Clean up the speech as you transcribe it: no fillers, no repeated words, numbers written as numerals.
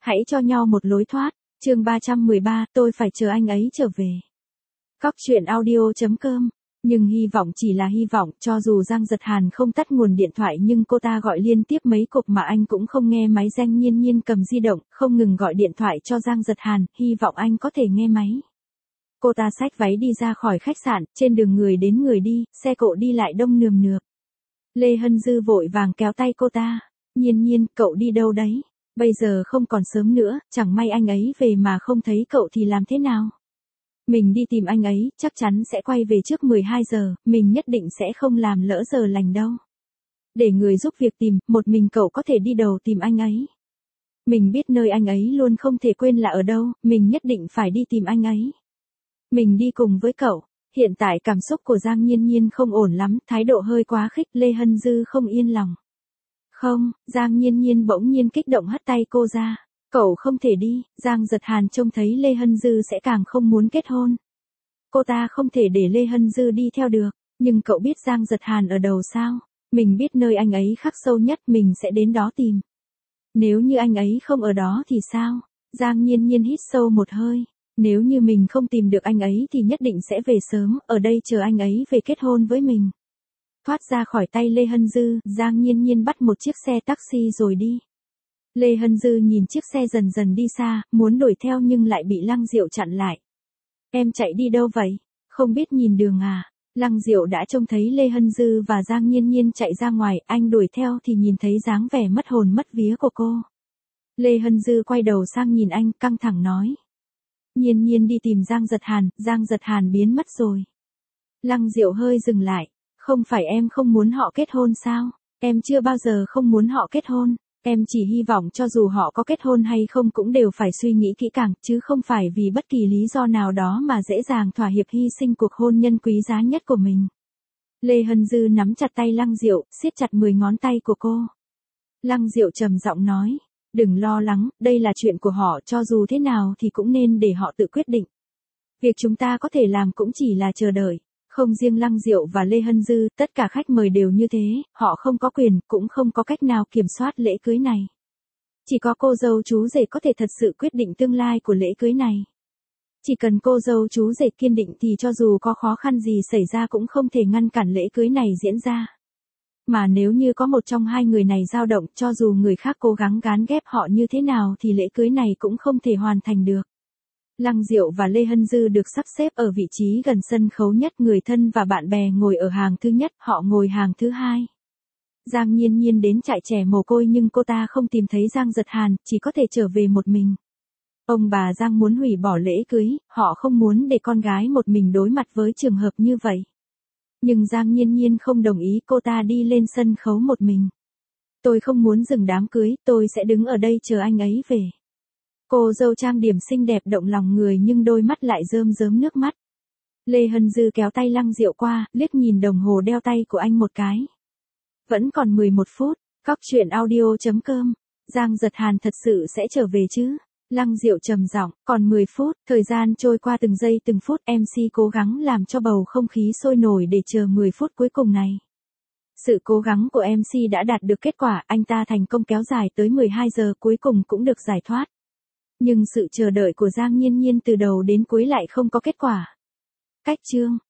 Hãy cho nhau một lối thoát. Chương 313, tôi phải chờ anh ấy trở về. Cóc truyện audio.com. Nhưng hy vọng chỉ là hy vọng, cho dù Giang Giật Hàn không tắt nguồn điện thoại nhưng cô ta gọi liên tiếp mấy cuộc mà anh cũng không nghe máy. Giang Nhiên Nhiên cầm di động, không ngừng gọi điện thoại cho Giang Giật Hàn, hy vọng anh có thể nghe máy. Cô ta xách váy đi ra khỏi khách sạn, trên đường người đến người đi, xe cộ đi lại đông nườm nượp. Lê Hân Dư vội vàng kéo tay cô ta. Nhiên Nhiên, cậu đi đâu đấy? Bây giờ không còn sớm nữa, chẳng may anh ấy về mà không thấy cậu thì làm thế nào? Mình đi tìm anh ấy, chắc chắn sẽ quay về trước 12 giờ, mình nhất định sẽ không làm lỡ giờ lành đâu. Để người giúp việc tìm, một mình cậu có thể đi đầu tìm anh ấy. Mình biết nơi anh ấy luôn không thể quên là ở đâu, mình nhất định phải đi tìm anh ấy. Mình đi cùng với cậu. Hiện tại cảm xúc của Giang Nhiên Nhiên không ổn lắm, thái độ hơi quá khích, Lê Hân Dư không yên lòng. Không, Giang Nhiên Nhiên bỗng nhiên kích động hất tay cô ra. Cậu không thể đi, Giang Giật Hàn trông thấy Lê Hân Dư sẽ càng không muốn kết hôn. Cô ta không thể để Lê Hân Dư đi theo được, nhưng cậu biết Giang Giật Hàn ở đâu sao? Mình biết nơi anh ấy khắc sâu nhất, mình sẽ đến đó tìm. Nếu như anh ấy không ở đó thì sao? Giang Nhiên Nhiên hít sâu một hơi. Nếu như mình không tìm được anh ấy thì nhất định sẽ về sớm, ở đây chờ anh ấy về kết hôn với mình. Thoát ra khỏi tay Lê Hân Dư, Giang Nhiên Nhiên bắt một chiếc xe taxi rồi đi. Lê Hân Dư nhìn chiếc xe dần dần đi xa, muốn đuổi theo nhưng lại bị Lăng Diệu chặn lại. Em chạy đi đâu vậy? Không biết nhìn đường à? Lăng Diệu đã trông thấy Lê Hân Dư và Giang Nhiên Nhiên chạy ra ngoài, anh đuổi theo thì nhìn thấy dáng vẻ mất hồn mất vía của cô. Lê Hân Dư quay đầu sang nhìn anh, căng thẳng nói. Nhiên Nhiên đi tìm Giang Giật Hàn biến mất rồi. Lăng Diệu hơi dừng lại. Không phải em không muốn họ kết hôn sao? Em chưa bao giờ không muốn họ kết hôn. Em chỉ hy vọng cho dù họ có kết hôn hay không cũng đều phải suy nghĩ kỹ càng, chứ không phải vì bất kỳ lý do nào đó mà dễ dàng thỏa hiệp hy sinh cuộc hôn nhân quý giá nhất của mình. Lê Hân Dư nắm chặt tay Lăng Diệu, siết chặt 10 ngón tay của cô. Lăng Diệu trầm giọng nói, đừng lo lắng, đây là chuyện của họ, cho dù thế nào thì cũng nên để họ tự quyết định. Việc chúng ta có thể làm cũng chỉ là chờ đợi. Không riêng Lăng Diệu và Lê Hân Dư, tất cả khách mời đều như thế, họ không có quyền, cũng không có cách nào kiểm soát lễ cưới này. Chỉ có cô dâu chú rể có thể thật sự quyết định tương lai của lễ cưới này. Chỉ cần cô dâu chú rể kiên định thì cho dù có khó khăn gì xảy ra cũng không thể ngăn cản lễ cưới này diễn ra. Mà nếu như có một trong hai người này dao động, cho dù người khác cố gắng gán ghép họ như thế nào thì lễ cưới này cũng không thể hoàn thành được. Lăng Diệu và Lê Hân Dư được sắp xếp ở vị trí gần sân khấu nhất, người thân và bạn bè ngồi ở hàng thứ nhất, họ ngồi hàng thứ hai. Giang Nhiên Nhiên đến trại trẻ mồ côi nhưng cô ta không tìm thấy Giang Giật Hàn, chỉ có thể trở về một mình. Ông bà Giang muốn hủy bỏ lễ cưới, họ không muốn để con gái một mình đối mặt với trường hợp như vậy. Nhưng Giang Nhiên Nhiên không đồng ý, cô ta đi lên sân khấu một mình. Tôi không muốn dừng đám cưới, tôi sẽ đứng ở đây chờ anh ấy về. Cô dâu trang điểm xinh đẹp động lòng người nhưng đôi mắt lại rơm rớm nước mắt. Lê Hân Dư kéo tay Lăng Diệu qua, liếc nhìn đồng hồ đeo tay của anh một cái. Vẫn còn 11 phút, cóc truyện audio.com. Giang Giật Hàn thật sự sẽ trở về chứ? Lăng Diệu trầm giọng, còn 10 phút, thời gian trôi qua từng giây từng phút, MC cố gắng làm cho bầu không khí sôi nổi để chờ 10 phút cuối cùng này. Sự cố gắng của MC đã đạt được kết quả, anh ta thành công kéo dài tới 12 giờ, cuối cùng cũng được giải thoát. Nhưng sự chờ đợi của Giang Nhiên Nhiên từ đầu đến cuối lại không có kết quả. Cách chương